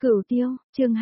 Cửu Tiêu, chương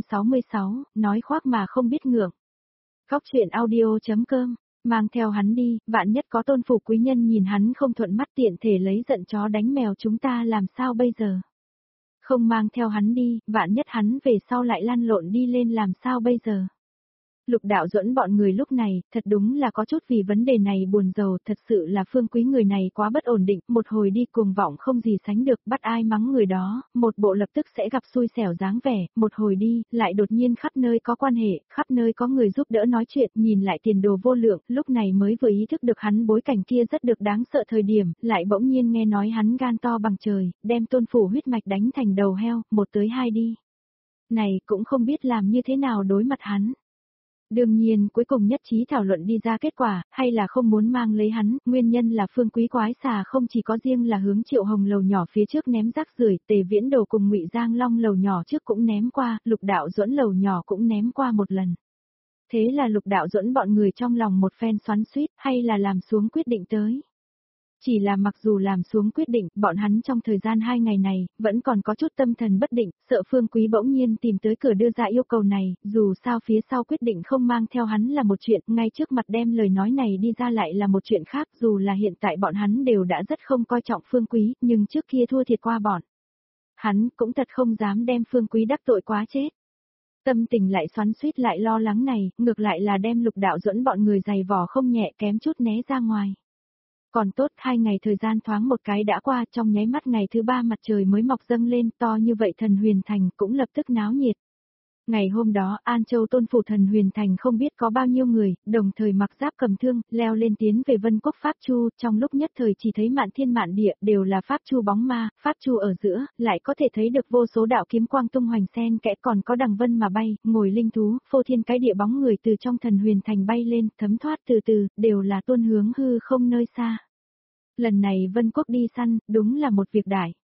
266, nói khoác mà không biết ngượng. Góc truyện audio.com, mang theo hắn đi, vạn nhất có tôn phủ quý nhân nhìn hắn không thuận mắt tiện thể lấy giận chó đánh mèo chúng ta làm sao bây giờ? Không mang theo hắn đi, vạn nhất hắn về sau lại lăn lộn đi lên làm sao bây giờ? Lục Đạo Duẫn bọn người lúc này, thật đúng là có chút vì vấn đề này buồn rầu, thật sự là Phương Quý người này quá bất ổn định, một hồi đi cuồng vọng không gì sánh được, bắt ai mắng người đó, một bộ lập tức sẽ gặp xui xẻo dáng vẻ, một hồi đi, lại đột nhiên khắp nơi có quan hệ, khắp nơi có người giúp đỡ nói chuyện, nhìn lại tiền đồ vô lượng, lúc này mới vừa ý thức được hắn bối cảnh kia rất được đáng sợ thời điểm, lại bỗng nhiên nghe nói hắn gan to bằng trời, đem tôn phủ huyết mạch đánh thành đầu heo, 1 tới 2 đi. Này cũng không biết làm như thế nào đối mặt hắn. Đương nhiên cuối cùng nhất trí thảo luận đi ra kết quả, hay là không muốn mang lấy hắn, nguyên nhân là Phương Quý quái xà không chỉ có riêng là hướng Triệu Hồng lầu nhỏ phía trước ném rác rưởi, Tề Viễn Đồ cùng Ngụy Giang Long lầu nhỏ trước cũng ném qua, Lục Đạo Duẫn lầu nhỏ cũng ném qua một lần. Thế là Lục Đạo Duẫn bọn người trong lòng một phen xoắn xuýt, hay là làm xuống quyết định tới. Chỉ là mặc dù làm xuống quyết định, bọn hắn trong thời gian 2 ngày này, vẫn còn có chút tâm thần bất định, sợ Phương Quý bỗng nhiên tìm tới cửa đưa ra yêu cầu này, dù sao phía sau quyết định không mang theo hắn là một chuyện, ngay trước mặt đem lời nói này đi ra lại là một chuyện khác, dù là hiện tại bọn hắn đều đã rất không coi trọng Phương Quý, nhưng trước kia thua thiệt qua bọn. Hắn cũng thật không dám đem Phương Quý đắc tội quá chết. Tâm tình lại xoắn xuýt lại lo lắng này, ngược lại là đem Lục Đạo Duẫn bọn người giày vò không nhẹ kém chút né ra ngoài. Còn tốt 2 ngày thời gian thoáng một cái đã qua, trong nháy mắt ngày thứ 3 mặt trời mới mọc dâng lên, to như vậy Thần Huyền Thành cũng lập tức náo nhiệt. Ngày hôm đó An Châu tôn phủ Thần Huyền Thành không biết có bao nhiêu người, đồng thời mặc giáp cầm thương, leo lên tiến về Vân Quốc Pháp Chu, trong lúc nhất thời chỉ thấy mạn thiên mạn địa đều là Pháp Chu bóng ma, Pháp Chu ở giữa, lại có thể thấy được vô số đạo kiếm quang tung hoành xen kẽ, còn có đằng vân mà bay, ngồi linh thú, phô thiên cái địa bóng người từ trong Thần Huyền Thành bay lên, thấm thoát từ từ, đều là tuôn hướng hư không nơi xa. Lần này Vân Quốc đi săn, đúng là một việc đại.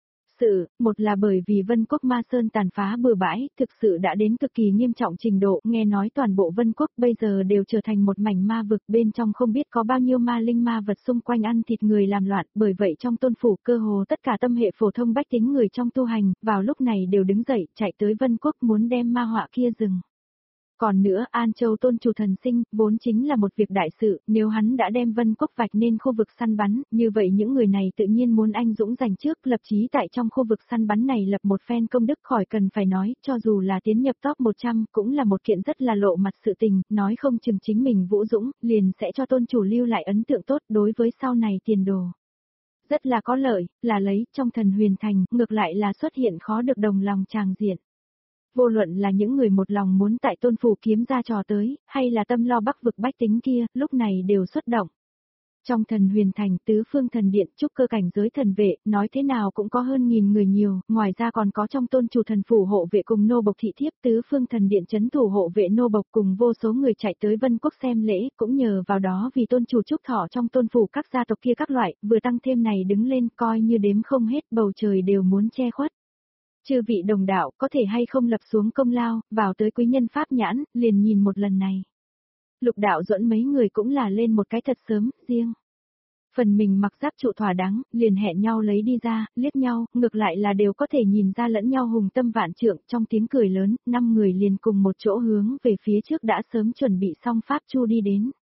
Một là bởi vì Vân Quốc Ma Sơn tàn phá bừa bãi, thực sự đã đến cực kỳ nghiêm trọng trình độ, nghe nói toàn bộ Vân Quốc bây giờ đều trở thành một mảnh ma vực, bên trong không biết có bao nhiêu ma linh ma vật xung quanh ăn thịt người làm loạn, bởi vậy trong tôn phủ cơ hồ tất cả tâm hệ phổ thông bách tính người trong tu hành, vào lúc này đều đứng dậy, chạy tới Vân Quốc muốn đem ma họa kia dừng. Còn nữa, An Châu tôn chủ thần sinh, vốn chính là một việc đại sự, nếu hắn đã đem Vân Quốc vạch nên khu vực săn bắn, như vậy những người này tự nhiên muốn anh dũng giành trước, lập chí tại trong khu vực săn bắn này lập một phen công đức khỏi cần phải nói, cho dù là tiến nhập top 100, cũng là một kiện rất là lộ mặt sự tình, nói không chừng chính mình vũ dũng, liền sẽ cho tôn chủ lưu lại ấn tượng tốt đối với sau này tiền đồ. Rất là có lợi, là lấy, trong Thần Huyền Thành, ngược lại là xuất hiện khó được đồng lòng tràng diện. Vô luận là những người một lòng muốn tại tôn phủ kiếm ra trò tới, hay là tâm lo bắc vực bách tính kia, lúc này đều xuất động. Trong Thần Huyền Thành tứ phương thần điện trúc cơ cảnh giới thần vệ, nói thế nào cũng có hơn 1000 người nhiều, ngoài ra còn có trong tôn chủ thần phủ hộ vệ cùng nô bộc thị thiếp tứ phương thần điện chấn thủ hộ vệ nô bộc cùng vô số người chạy tới Vân Quốc xem lễ, cũng nhờ vào đó vì tôn chủ trúc thọ trong tôn phủ các gia tộc kia các loại, vừa tăng thêm này đứng lên coi như đếm không hết bầu trời đều muốn che khuất. Chư vị đồng đạo có thể hay không lập xuống công lao, vào tới quý nhân pháp nhãn, liền nhìn một lần này. Lục Đạo Duẫn mấy người cũng là lên một cái thật sớm, riêng. Phần mình mặc giáp trụ thỏa đáng, liền hẹn nhau lấy đi ra, liếc nhau, ngược lại là đều có thể nhìn ra lẫn nhau hùng tâm vạn trượng, trong tiếng cười lớn, 5 người liền cùng một chỗ hướng về phía trước đã sớm chuẩn bị xong Pháp Chu đi đến.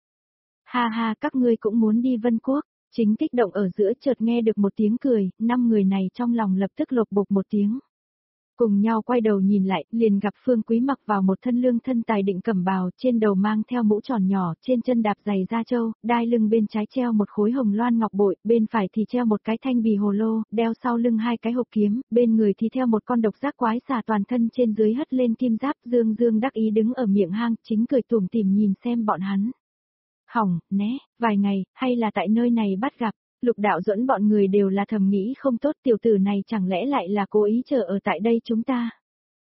Ha ha, các ngươi cũng muốn đi Vân Quốc, chính kích động ở giữa chợt nghe được một tiếng cười, 5 người này trong lòng lập tức lột bột một tiếng. Cùng nhau quay đầu nhìn lại, liền gặp Phương Quý mặc vào một thân lương thân tài định cẩm bào, trên đầu mang theo mũ tròn nhỏ, trên chân đạp giày da trâu, đai lưng bên trái treo một khối hồng loan ngọc bội, bên phải thì treo một cái thanh bì hồ lô, đeo sau lưng 2 cái hộp kiếm, bên người thì theo một con độc giác quái xà toàn thân trên dưới hất lên kim giáp, dương dương đắc ý đứng ở miệng hang, chính cười tủm tỉm nhìn xem bọn hắn. Hỏng, né, vài ngày, hay là tại nơi này bắt gặp. Lục Đạo Duẫn bọn người đều là thầm nghĩ không tốt, tiểu tử này chẳng lẽ lại là cố ý chờ ở tại đây chúng ta.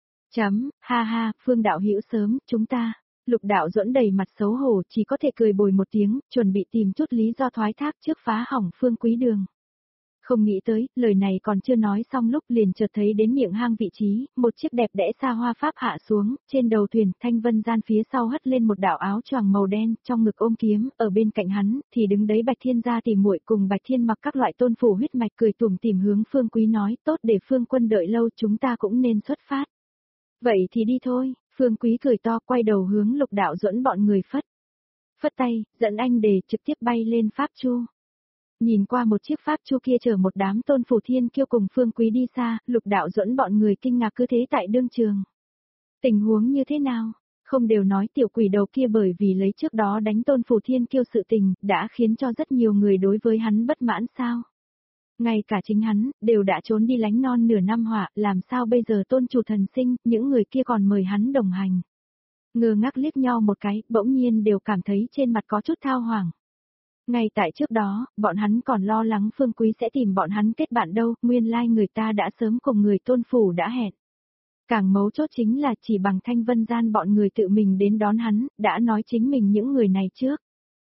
Ha ha, Phương đạo hữu sớm, chúng ta. Lục Đạo Duẫn đầy mặt xấu hổ chỉ có thể cười bồi một tiếng, chuẩn bị tìm chút lý do thoái thác trước phá hỏng Phương Quý đường. Không nghĩ tới, lời này còn chưa nói xong lúc liền chợt thấy đến miệng hang vị trí, một chiếc đẹp đẽ xa hoa pháp hạ xuống, trên đầu thuyền, thanh vân gian phía sau hất lên một đạo áo choàng màu đen, trong ngực ôm kiếm, ở bên cạnh hắn, thì đứng đấy Bạch Thiên gia tỷ muội cùng Bạch Thiên mặc các loại tôn phủ huyết mạch cười tủm tỉm hướng Phương Quý nói, tốt để Phương quân đợi lâu chúng ta cũng nên xuất phát. Vậy thì đi thôi, Phương Quý cười to quay đầu hướng Lục Đạo Duẫn bọn người phất tay, dẫn anh để trực tiếp bay lên Pháp Chu. Nhìn qua một chiếc Pháp Chu kia chở một đám tôn phủ thiên kiêu cùng Phương Quý đi xa, Lục Đạo Duẫn bọn người kinh ngạc cứ thế tại đương trường. Tình huống như thế nào? Không đều nói tiểu quỷ đầu kia bởi vì lấy trước đó đánh tôn phủ thiên kiêu sự tình, đã khiến cho rất nhiều người đối với hắn bất mãn sao? Ngay cả chính hắn, đều đã trốn đi lánh non nửa năm họa, làm sao bây giờ tôn chủ thần sinh, những người kia còn mời hắn đồng hành. Ngơ ngác liếc nhau một cái, bỗng nhiên đều cảm thấy trên mặt có chút thao hoàng. Ngay tại trước đó, bọn hắn còn lo lắng Phương Quý sẽ tìm bọn hắn kết bạn đâu, nguyên lai người ta đã sớm cùng người tôn phủ đã hẹn. Càng mấu chốt chính là chỉ bằng Thanh Vân Gian bọn người tự mình đến đón hắn, đã nói chính mình những người này trước.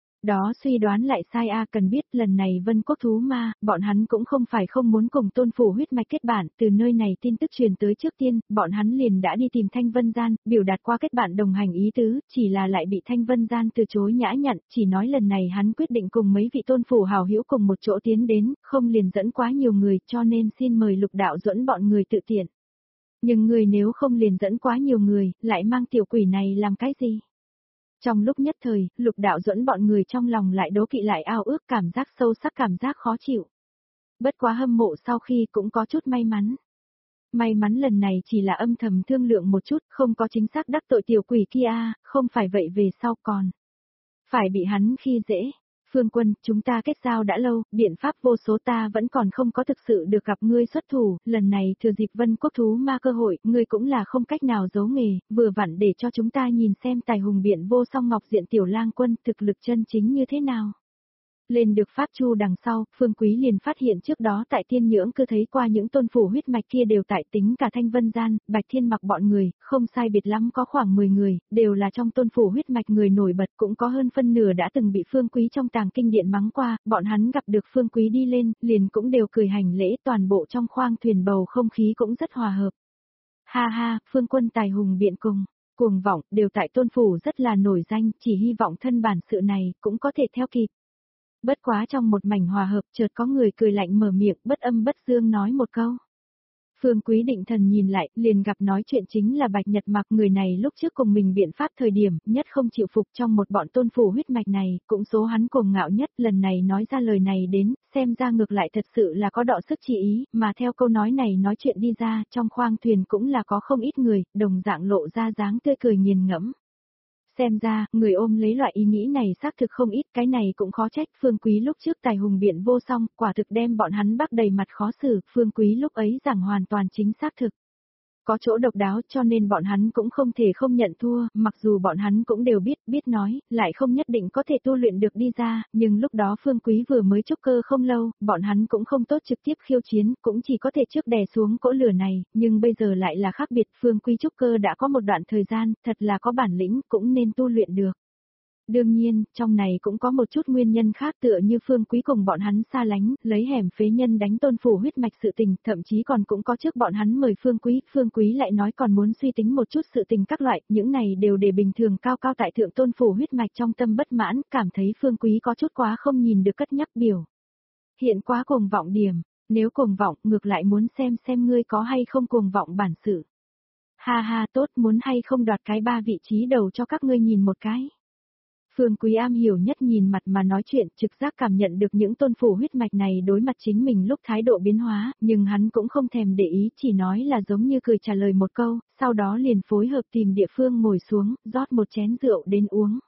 Đó suy đoán lại sai cần biết lần này Vân Quốc thú ma, bọn hắn cũng không phải không muốn cùng tôn phủ huyết mạch kết bạn, từ nơi này tin tức truyền tới trước tiên, bọn hắn liền đã đi tìm Thanh Vân Gian, biểu đạt qua kết bạn đồng hành ý tứ, chỉ là lại bị Thanh Vân Gian từ chối nhã nhặn, chỉ nói lần này hắn quyết định cùng mấy vị tôn phủ hào hữu cùng một chỗ tiến đến, không liền dẫn quá nhiều người, cho nên xin mời Lục Đạo Duẫn bọn người tự tiện. Nhưng người nếu không liền dẫn quá nhiều người, lại mang tiểu quỷ này làm cái gì? Trong lúc nhất thời, Lục Đạo Duẫn bọn người trong lòng lại đố kỵ lại ao ước cảm giác sâu sắc cảm giác khó chịu. Bất quá hâm mộ sau khi cũng có chút may mắn. May mắn lần này chỉ là âm thầm thương lượng một chút, không có chính xác đắc tội tiểu quỷ kia, không phải vậy về sau còn. Phải bị hắn khi dễ. Phương Quân, chúng ta kết giao đã lâu, biện pháp vô số ta vẫn còn không có thực sự được gặp ngươi xuất thủ, lần này thừa dịp Vân Quốc thú ma cơ hội, ngươi cũng là không cách nào giấu nghề, vừa vặn để cho chúng ta nhìn xem tài hùng biện vô song ngọc diện tiểu lang quân thực lực chân chính như thế nào. Lên được Pháp Chu đằng sau, Phương Quý liền phát hiện trước đó tại Thiên Nhưỡng cứ thấy qua những tôn phủ huyết mạch kia đều tại tính cả Thanh Vân Gian, Bạch Thiên Mặc bọn người, không sai biệt lắm có khoảng 10 người, đều là trong tôn phủ huyết mạch người nổi bật cũng có hơn phân nửa đã từng bị Phương Quý trong tàng kinh điện mắng qua, bọn hắn gặp được Phương Quý đi lên, liền cũng đều cười hành lễ toàn bộ trong khoang thuyền bầu không khí cũng rất hòa hợp. Ha ha, Phương Quân tài hùng biện cùng. Cuồng vọng, đều tại tôn phủ rất là nổi danh, chỉ hy vọng thân bản sự này cũng có thể theo kịp. Bất quá trong một mảnh hòa hợp chợt có người cười lạnh mở miệng bất âm bất dương nói một câu. Phương Quý định thần nhìn lại, liền gặp nói chuyện chính là Bạch Nhật Mặc, người này lúc trước cùng mình biện pháp thời điểm, nhất không chịu phục trong một bọn tôn phủ huyết mạch này, cũng số hắn cuồng ngạo nhất, lần này nói ra lời này đến, xem ra ngược lại thật sự là có đọ sức chỉ ý, mà theo câu nói này nói chuyện đi ra, trong khoang thuyền cũng là có không ít người, đồng dạng lộ ra dáng tươi cười nghiền ngẫm. Xem ra, người ôm lấy loại ý nghĩ này xác thực không ít, cái này cũng khó trách, Phương Quý lúc trước tài hùng biện vô song, quả thực đem bọn hắn bắt đầy mặt khó xử, Phương Quý lúc ấy giảng hoàn toàn chính xác thực. Có chỗ độc đáo cho nên bọn hắn cũng không thể không nhận thua, mặc dù bọn hắn cũng đều biết nói, lại không nhất định có thể tu luyện được đi ra, nhưng lúc đó Phương Quý vừa mới trúc cơ không lâu, bọn hắn cũng không tốt trực tiếp khiêu chiến, cũng chỉ có thể trước đè xuống cỗ lửa này, nhưng bây giờ lại là khác biệt, Phương Quý trúc cơ đã có một đoạn thời gian, thật là có bản lĩnh, cũng nên tu luyện được. Đương nhiên, trong này cũng có một chút nguyên nhân khác tựa như Phương Quý cùng bọn hắn xa lánh, lấy hẻm phế nhân đánh tôn phủ huyết mạch sự tình, thậm chí còn cũng có trước bọn hắn mời Phương Quý lại nói còn muốn suy tính một chút sự tình các loại, những này đều để bình thường cao cao tại thượng tôn phủ huyết mạch trong tâm bất mãn, cảm thấy Phương Quý có chút quá không nhìn được cất nhắc biểu. Hiện quá cuồng vọng điểm, nếu cuồng vọng ngược lại muốn xem ngươi có hay không cuồng vọng bản sự. Ha ha tốt muốn hay không đoạt cái 3 vị trí đầu cho các ngươi nhìn một cái. Phương Quý am hiểu nhất nhìn mặt mà nói chuyện, trực giác cảm nhận được những tôn phủ huyết mạch này đối mặt chính mình lúc thái độ biến hóa, nhưng hắn cũng không thèm để ý, chỉ nói là giống như cười trả lời một câu, sau đó liền phối hợp tìm địa phương ngồi xuống, rót một chén rượu đến uống.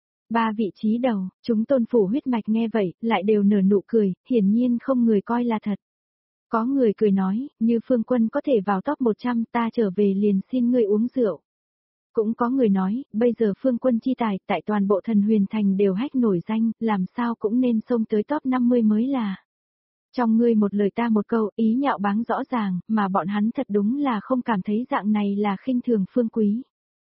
3 vị trí đầu, chúng tôn phủ huyết mạch nghe vậy, lại đều nở nụ cười, hiển nhiên không người coi là thật. Có người cười nói, như Phương Quân có thể vào top 100 ta trở về liền xin ngươi uống rượu. Cũng có người nói, bây giờ Phương Quân chi tài tại toàn bộ thần huyền thành đều hách nổi danh, làm sao cũng nên xông tới top 50 mới là. Trong ngươi một lời ta một câu, ý nhạo báng rõ ràng, mà bọn hắn thật đúng là không cảm thấy dạng này là khinh thường Phương Quý.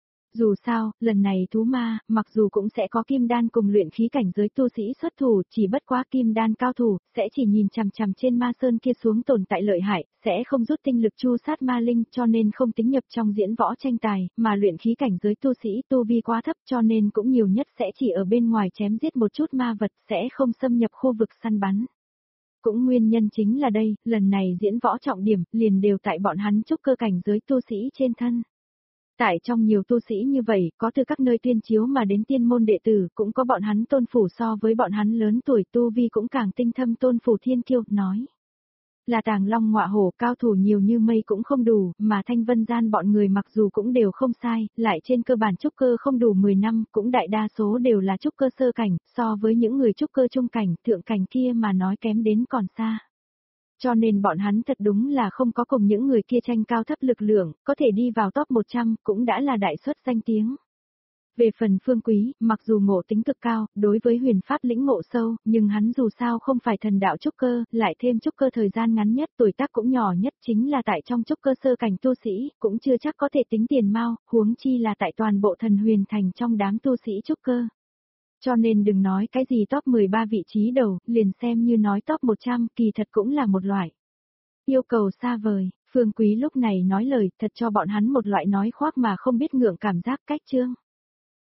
Dù sao, lần này thú ma, mặc dù cũng sẽ có kim đan cùng luyện khí cảnh giới tu sĩ xuất thủ, chỉ bất quá kim đan cao thủ, sẽ chỉ nhìn chằm chằm trên ma sơn kia xuống tồn tại lợi hại, sẽ không rút tinh lực chu sát ma linh cho nên không tính nhập trong diễn võ tranh tài, mà luyện khí cảnh giới tu sĩ tu vi quá thấp cho nên cũng nhiều nhất sẽ chỉ ở bên ngoài chém giết một chút ma vật, sẽ không xâm nhập khu vực săn bắn. Cũng nguyên nhân chính là đây, lần này diễn võ trọng điểm, liền đều tại bọn hắn trúc cơ cảnh giới tu sĩ trên thân. Tại trong nhiều tu sĩ như vậy, có từ các nơi tuyên chiếu mà đến tiên môn đệ tử, cũng có bọn hắn tôn phủ so với bọn hắn lớn tuổi tu vi cũng càng tinh thâm. Tôn phủ thiên kiêu, nói. Là Tàng Long ngọa hổ, cao thủ nhiều như mây cũng không đủ, mà Thanh Vân Gian bọn người mặc dù cũng đều không sai, lại trên cơ bản trúc cơ không đủ 10 năm, cũng đại đa số đều là trúc cơ sơ cảnh, so với những người trúc cơ trung cảnh, thượng cảnh kia mà nói kém đến còn xa. Cho nên bọn hắn thật đúng là không có cùng những người kia tranh cao thấp lực lượng, có thể đi vào top 100 cũng đã là đại suất danh tiếng. Về phần Phương Quý, mặc dù ngộ tính cực cao, đối với huyền pháp lĩnh ngộ sâu, nhưng hắn dù sao không phải thần đạo trúc cơ, lại thêm trúc cơ thời gian ngắn nhất, tuổi tác cũng nhỏ nhất, chính là tại trong trúc cơ sơ cảnh tu sĩ, cũng chưa chắc có thể tính tiền mao, huống chi là tại toàn bộ thần huyền thành trong đám tu sĩ trúc cơ. Cho nên đừng nói cái gì top 13 vị trí đầu, liền xem như nói top 100, kỳ thật cũng là một loại yêu cầu xa vời. Phương Quý lúc này nói lời thật cho bọn hắn một loại nói khoác mà không biết ngượng cảm giác. Cách chương